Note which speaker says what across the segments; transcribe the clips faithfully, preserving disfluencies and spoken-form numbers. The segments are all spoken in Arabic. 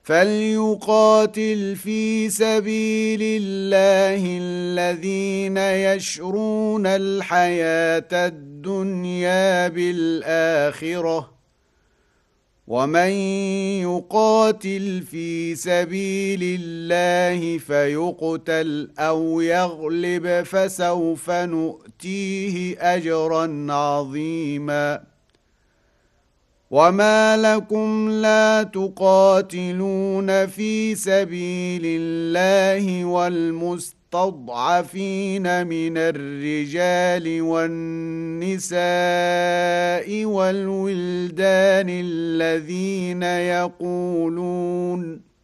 Speaker 1: فليقاتل في سبيل الله الذين يشرون الحياة الدنيا بالآخرة، ومن يقاتل في سبيل الله فيقتل أو يغلب فسوف نؤتيه أجرا عظيما. وما لكم لا تقاتلون في سبيل الله والمستضعفين من الرجال والنساء والولدان الذين يقولون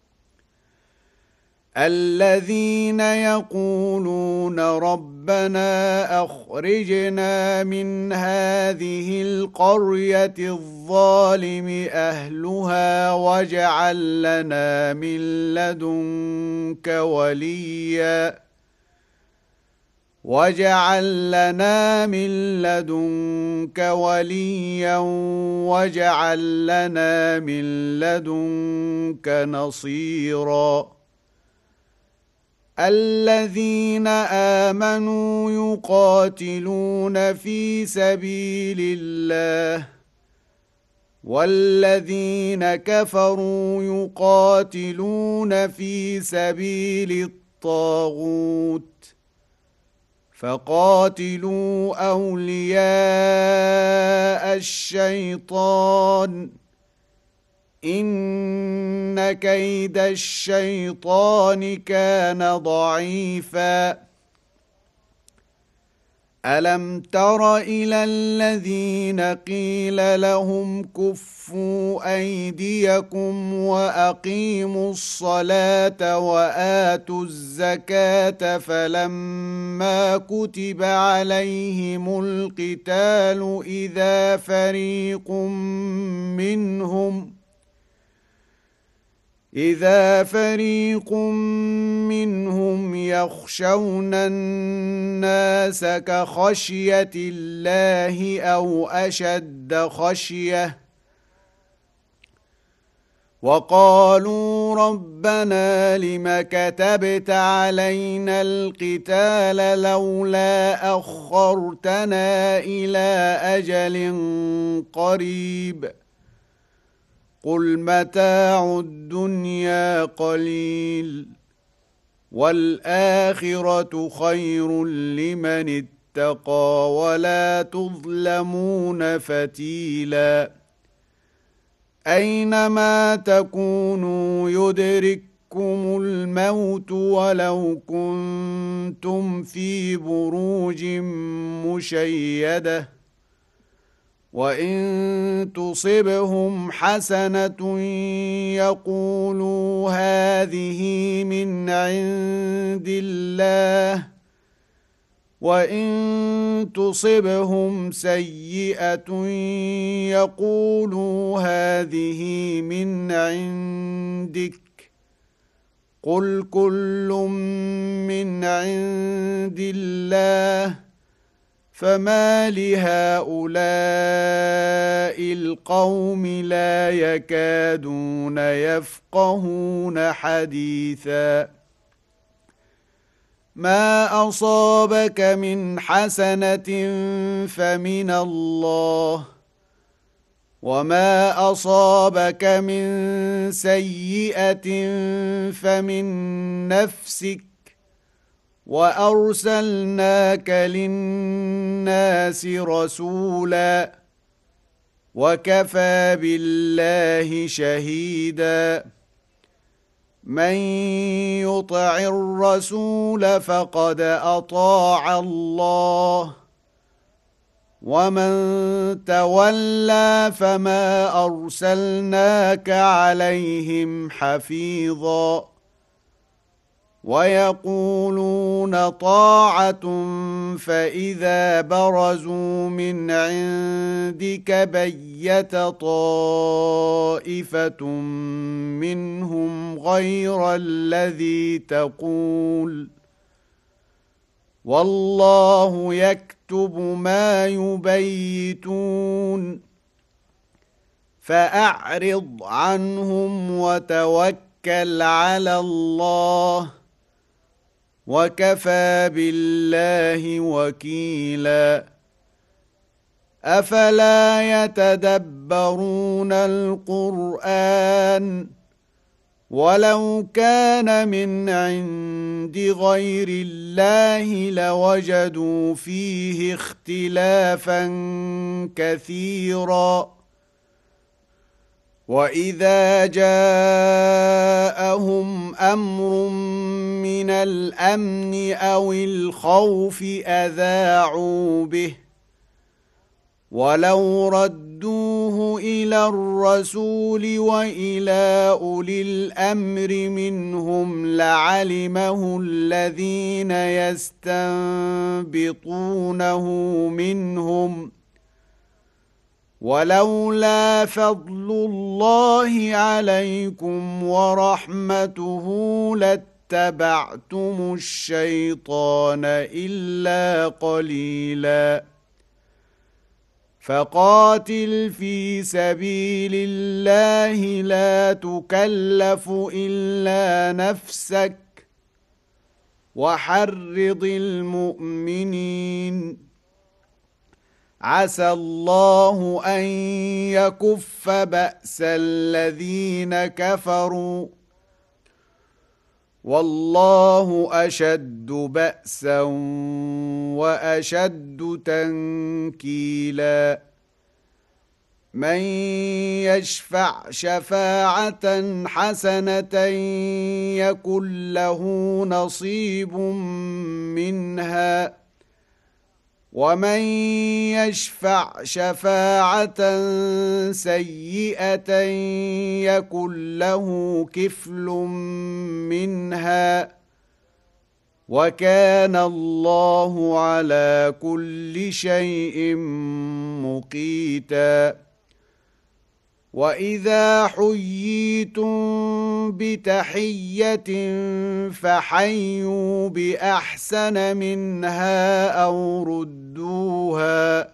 Speaker 1: الذين يقولون ربنا أخرجنا من هذه القرية الظالم أهلها واجعل لنا من لدنك وليا واجعل لنا من لدنك وليا واجعل لنا من لدنك نصيرا. الذين آمنوا يقاتلون في سبيل الله، والذين كفروا يقاتلون في سبيل الطاغوت، فقاتلوا أولياء الشيطان إن كيد الشيطان كان ضعيفا. ألم تر إلى الذين قيل لهم كفوا أيديكم وأقيموا الصلاة وآتوا الزكاة فلما كتب عليهم القتال إذا فريق منهم إذا فريق منهم يخشون الناس كخشية الله أو أشد خشية، وقالوا ربنا لم كتبت علينا القتال لولا أخرتنا إلى أجل قريب قل متاع الدنيا قليل والآخرة خير لمن اتقى ولا تظلمون فتيلا. أينما تكونوا يدرككم الموت ولو كنتم في بروج مشيدة، وإن تصبهم حسنة يقولوا هذه من عند الله، وإن تصبهم سيئة يقولوا هذه من عندك، قل كل من عند الله فما لهؤلاء القوم لا يكادون يفقهون حديثا. ما أصابك من حسنة فمن الله، وما أصابك من سيئة فمن نفسك، وأرسلناك للناس رسولا وكفى بالله شهيدا. من يطع الرسول فقد أطاع الله، ومن تولى فما أرسلناك عليهم حفيظا. ويقولون طاعة فإذا برزوا من عندك بيت طائفة منهم غير الذي تقول، والله يكتب ما يبيتون. فأعرض عنهم وتوكل على الله وكفى بالله وكيلا أفلا يتدبرون القرآن ولو كان من عند غير الله لوجدوا فيه اختلافا كثيرا وإذا جاءهم أمر من الأمن أو الخوف أذاعوا به ولو ردوه إلى الرسول وإلى أولي الأمر منهم لعلمه الذين يستنبطونه منهم ولولا فضل الله عليكم ورحمته لاتبعتم الشيطان إلا قليلا فقاتل في سبيل الله لا تكلف إلا نفسك وحرض المؤمنين عسى الله أن يكف بأس الذين كفروا والله أشد بأسا وأشد تنكيلا من يشفع شفاعة حسنة يكن له نصيب منها ومن يشفع شفاعة سيئة يكن له كفل منها وكان الله على كل شيء مقيتا وإذا حييتم بتحية فحيوا بأحسن منها أو ردوها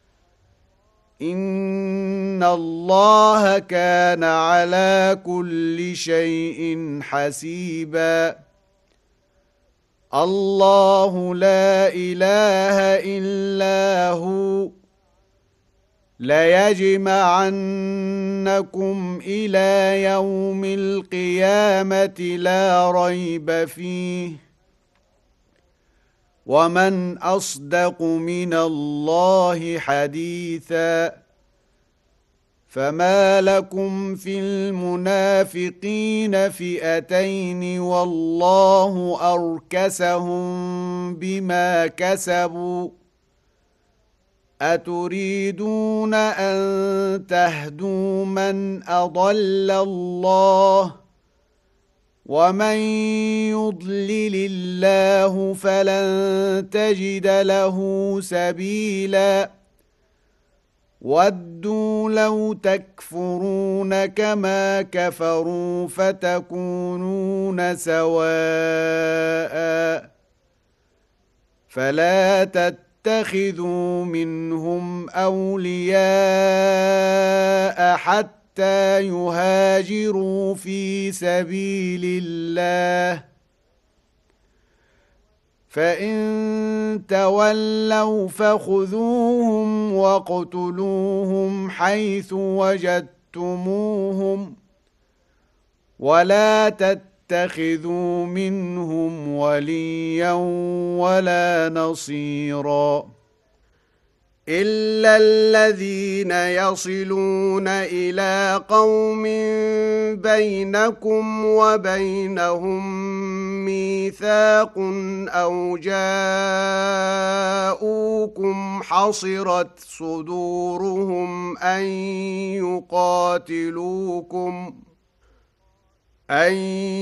Speaker 1: إن الله كان على كل شيء حسيبا الله لا إله إلا هو ليجمعنكم إلى يوم القيامة لا ريب فيه ومن أصدق من الله حديثا فما لكم في المنافقين فئتين والله أركسهم بما كسبوا أتريدون أن تهدوا من أضل الله ومن يضلل الله فلن تجد له سبيلا ودوا لو تكفرون كما كفروا فتكونون سواء فلا تتخذوا منهم أولياء حتى يهاجروا في سبيل الله فإن تولوا فخذوهم واقتلوهم حيث وجدتموهم ولا تتخذوا منهم وليا ولا نصيرا إلا الذين يصلون إلى قوم بينكم وبينهم ميثاق أو جاءوكم حصرت صدورهم أن يقاتلوكم أن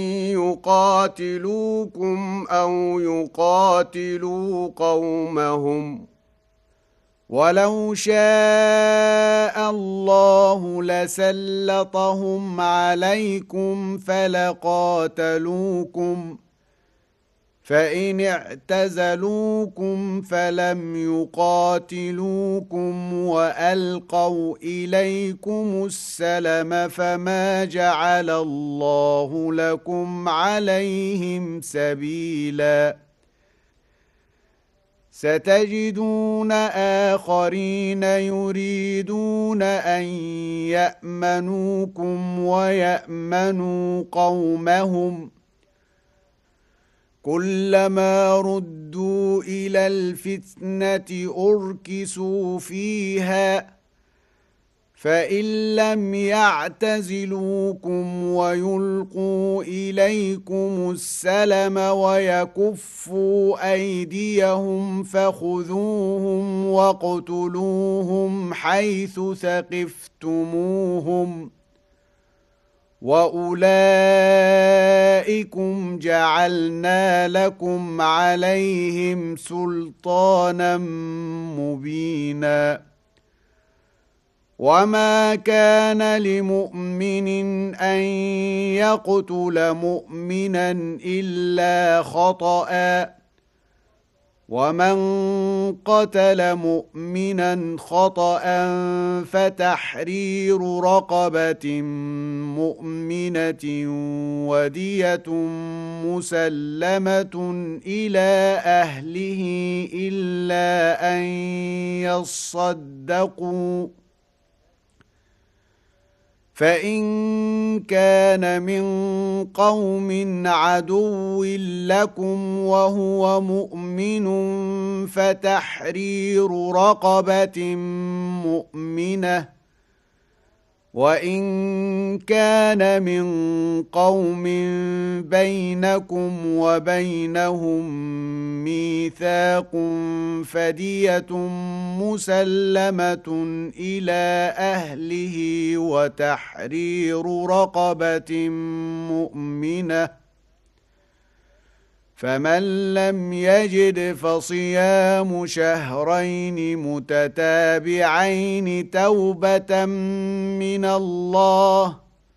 Speaker 1: يقاتلوكم أو يقاتلوا قومهم ولو شاء الله لسلطهم عليكم فلقاتلوكم فإن اعتزلوكم فلم يقاتلوكم وألقوا إليكم السلم فما جعل الله لكم عليهم سبيلا ستجدون آخرين يريدون أن يأمنوكم ويأمنوا قومهم كلما ردوا إلى الفتنة أركسوا فيها فإن لم يعتزلوكم ويلقوا إليكم السلم ويكفوا أيديهم فخذوهم واقتلوهم حيث ثقفتموهم وأولئكم جعلنا لكم عليهم سلطانا مبينا وما كان لمؤمن أن يقتل مؤمنا إلا خطأ ومن قتل مؤمنا خطأ فتحرير رقبة مؤمنة ودية مسلمة إلى أهله إلا أن يصدقوا فإن كان من قوم عدو لكم وهو مؤمن فتحرير رقبة مؤمنة وإن كان من قوم بينكم وبينهم ميثاق فدية مسلمة إلى أهله وتحرير رقبة مؤمنة فمن لم يجد فصيام شهرين متتابعين توبة من الله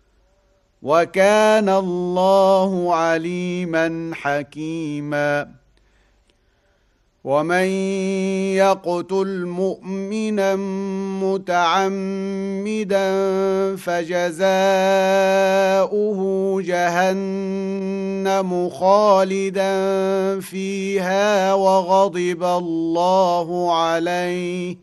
Speaker 1: وكان الله عليما حكيما ومن يقتل مؤمنا متعمدا فجزاؤه جهنم خالدا فيها وغضب الله عليه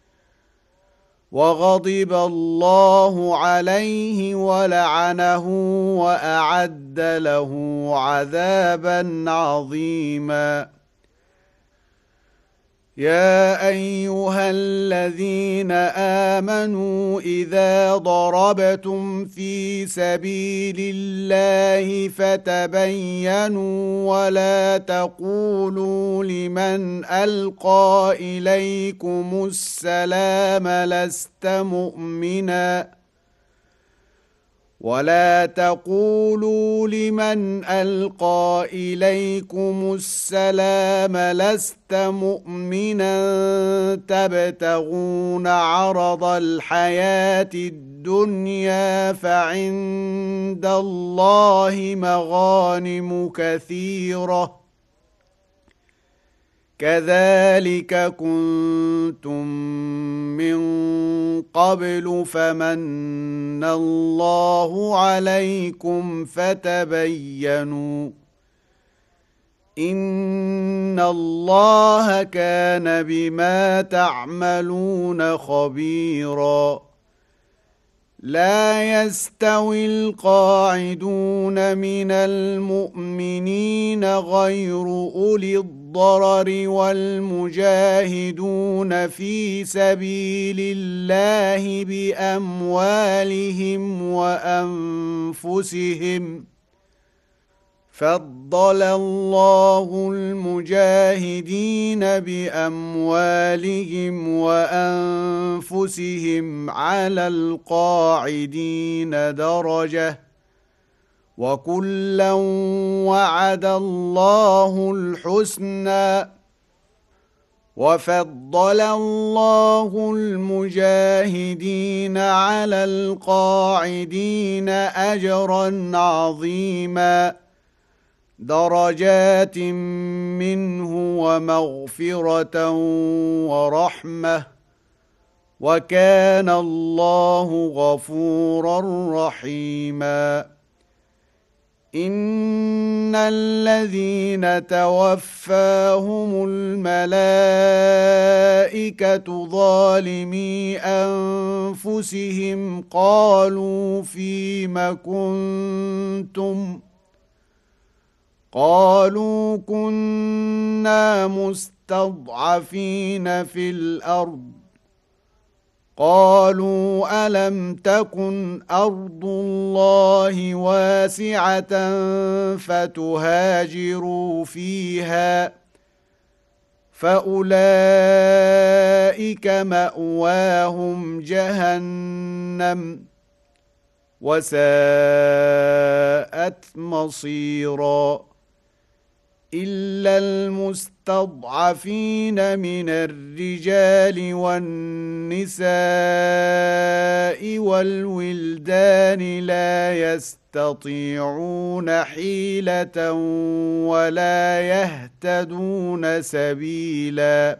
Speaker 1: وغضب الله عليه ولعنه وأعد له عذابا عظيما يا أيها الذين آمنوا إذا ضربتم في سبيل الله فتبينوا ولا تقولوا لمن ألقى إليكم السلام لست مؤمنا ولا تقولوا لمن ألقى إليكم السلام لست مؤمنا تبتغون عرض الحياة الدنيا فعند الله مغانم كثيرة كذلك كنتم من قبل فمن الله عليكم فتبينوا إن الله كان بما تعملون خبيرا لا يستوي القاعدون من المؤمنين غير أولي الضرر والمجاهدون في سبيل الله بأموالهم وأنفسهم فضل الله المجاهدين بأموالهم وأنفسهم على القاعدين درجة وكلا وعد الله الحسنى وفضل الله المجاهدين على القاعدين أجرا عظيما درجات منه ومغفرة ورحمة وكان الله غفورا رحيما إن الذين توفاهم الملائكة ظالمي أنفسهم قالوا فيم كنتم قالوا كنا مستضعفين في الأرض قالوا ألم تكن أرض الله واسعة فتهاجروا فيها فأولئك مأواهم جهنم وساءت مصيرا إلا المستضعفين من الرجال والنساء والولدان لا يستطيعون حيلة ولا يهتدون سبيلا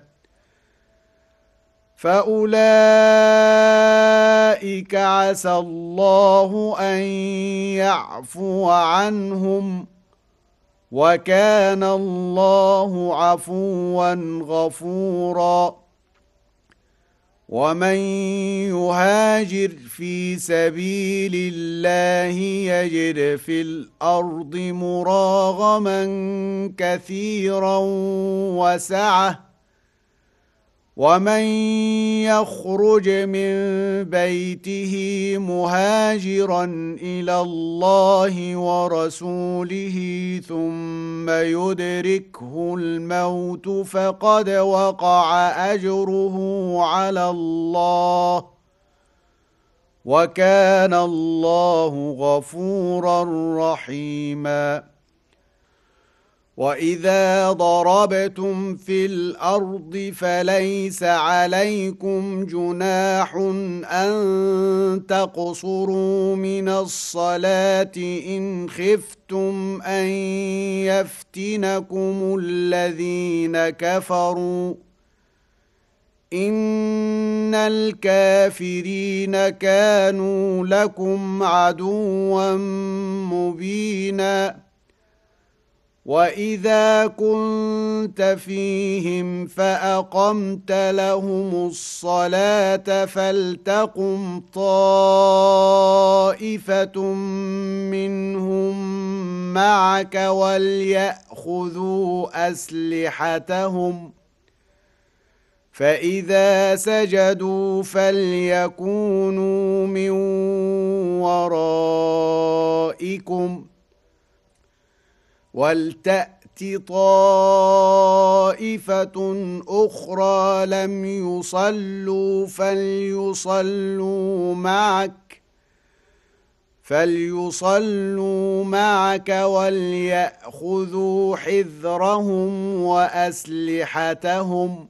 Speaker 1: فأولئك عسى الله أن يعفو عنهم وكان الله عفوا غفورا ومن يهاجر في سبيل الله يجد في الأرض مراغما كثيرا وسعة ومن يخرج من بيته مهاجرا إلى الله ورسوله ثم يدركه الموت فقد وقع أجره على الله وكان الله غفورا رحيما وإذا ضربتم في الأرض فليس عليكم جناح أن تقصروا من الصلاة إن خفتم أن يفتنكم الذين كفروا إن الكافرين كانوا لكم عدوا مبينا وإذا كنت فيهم فأقمت لهم الصلاة فلتقم طائفة منهم معك وليأخذوا أسلحتهم فإذا سجدوا فليكونوا من ورائكم ولتأت طائفة أخرى لم يصلوا فليصلوا معك فليصلوا معك وليأخذوا حذرهم وأسلحتهم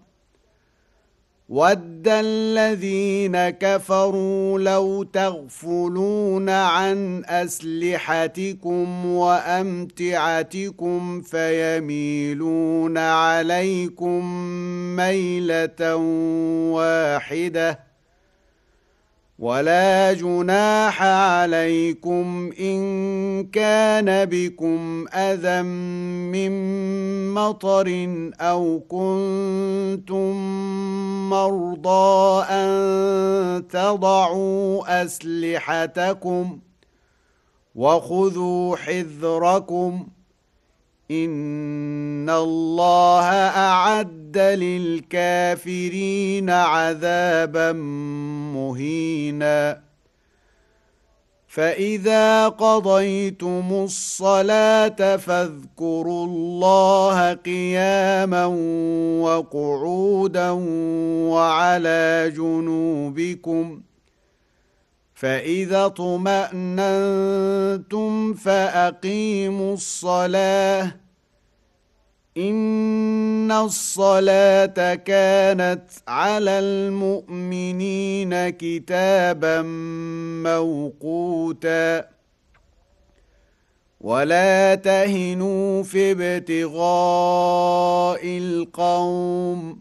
Speaker 1: ود الذين كفروا لو تغفلون عن أسلحتكم وأمتعتكم فيميلون عليكم ميلة واحدة ولا جناح عليكم إن كان بكم أذى من مطر أو كنتم مرضى أن تضعوا أسلحتكم وخذوا حذركم إن الله أعد للكافرين عذابا مهينا فإذا قضيتم الصلاة فاذكروا الله قياما وقعودا وعلى جنوبكم فإذا اطمأننتم فأقيموا الصلاة إن الصلاة كانت على المؤمنين كتابا موقوتا ولا تهنوا في ابتغاء القوم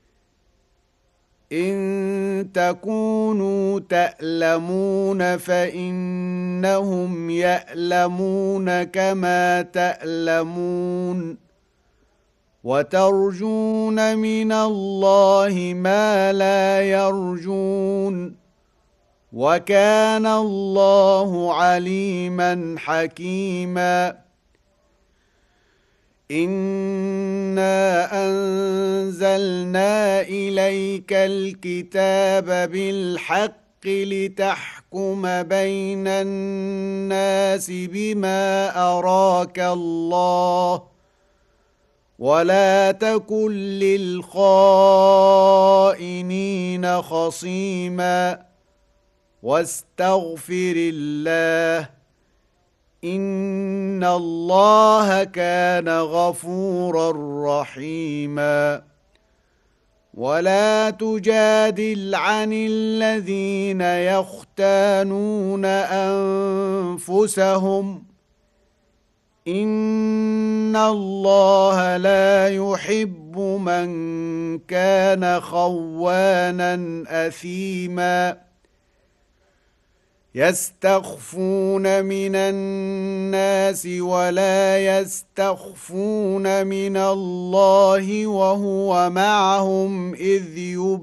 Speaker 1: إن تكونوا تألمون فإنهم يألمون كما تألمون وترجون من الله ما لا يرجون وكان الله عليما حكيما إنا أنزلنا إليك الكتاب بالحق لتحكم بين الناس بما أراك الله ولا تكن للخائنين خصيما واستغفر الله إن الله كان غفورا رحيما ولا تجادل عن الذين يختانون أنفسهم إن الله لا يحب من كان خوانا أثيما يستخفون من الناس ولا يستخفون من الله وهو معهم إذ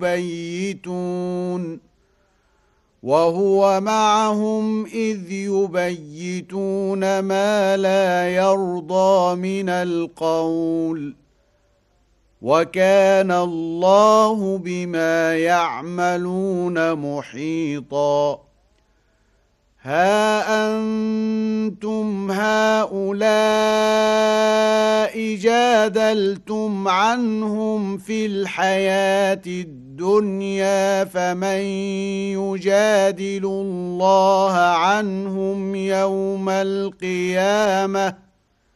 Speaker 1: يبيتون وهو معهم إذ يبيتون ما لا يرضى من القول وكان الله بما يعملون محيطا ها أنتم هؤلاء جادلتم عنهم في الحياة الدنيا فمن يجادل الله عنهم يوم القيامة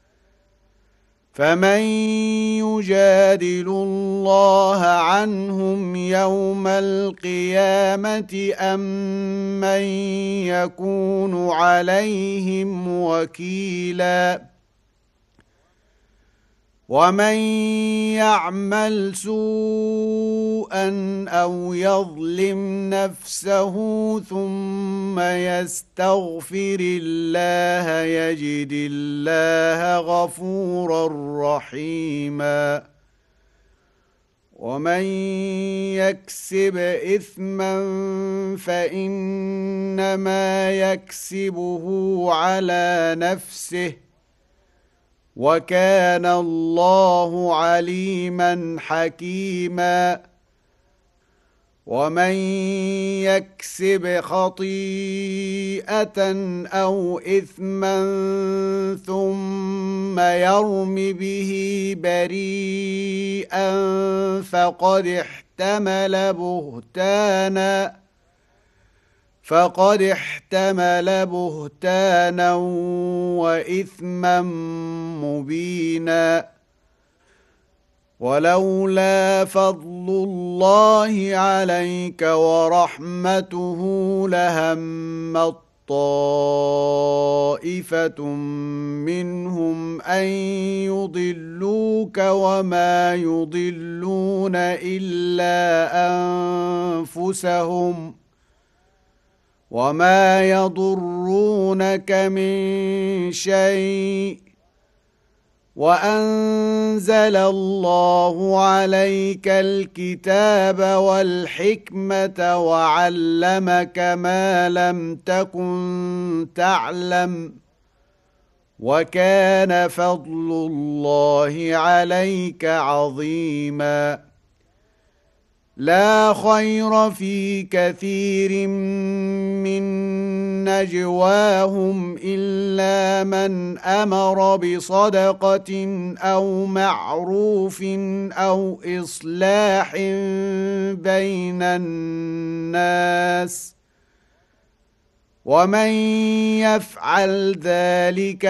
Speaker 1: فمن يجادل الله عنهم يوم القيامة أم من يكون عليهم وكيلا ومن يعمل سوءا أو يظلم نفسه ثم يستغفر الله يجد الله غفورا رحيما ومن يكسب إثما فإنما يكسبه على نفسه وكان الله عليما حكيما ومن يكسب خطيئة أو إثما ثم يرم به بريئا فقد احتمل بهتانا فقد احتمل بهتانا وإثما مبينا ولولا فضل الله عليك ورحمته لهمت طائفة منهم أن يضلوك وما يضلون إلا أنفسهم وما يضرونك من شيء وأنزل الله عليك الكتاب والحكمة وعلمك ما لم تكن تعلم وكان فضل الله عليك عظيما لا خير في كثير من نجواهم إلا من أمر بصدقة أو معروف أو إصلاح بين الناس ومن يفعل ذلك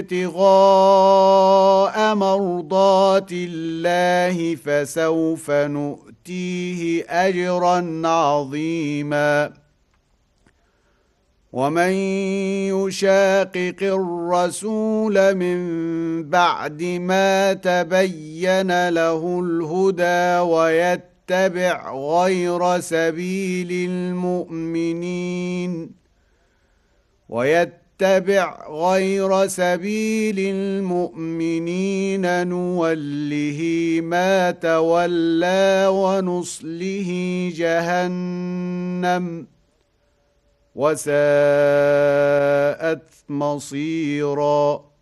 Speaker 1: ابتغاء مرضات الله فسوف نؤتيه أجرا عظيما ومن يشاقق الرسول من بعد ما تبين له الهدى ويتبع غير سبيل المؤمنين ويتبع غير سبيل المؤمنين نوله ما تولى ونصله جهنم وساءت مصيرا.